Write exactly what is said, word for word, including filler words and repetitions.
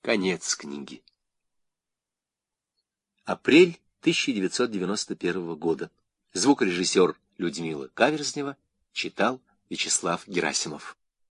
Конец книги. Апрель тысяча девятьсот девяносто первого года. Звукорежиссер Людмила Каверзнева читал Вячеслав Герасимов.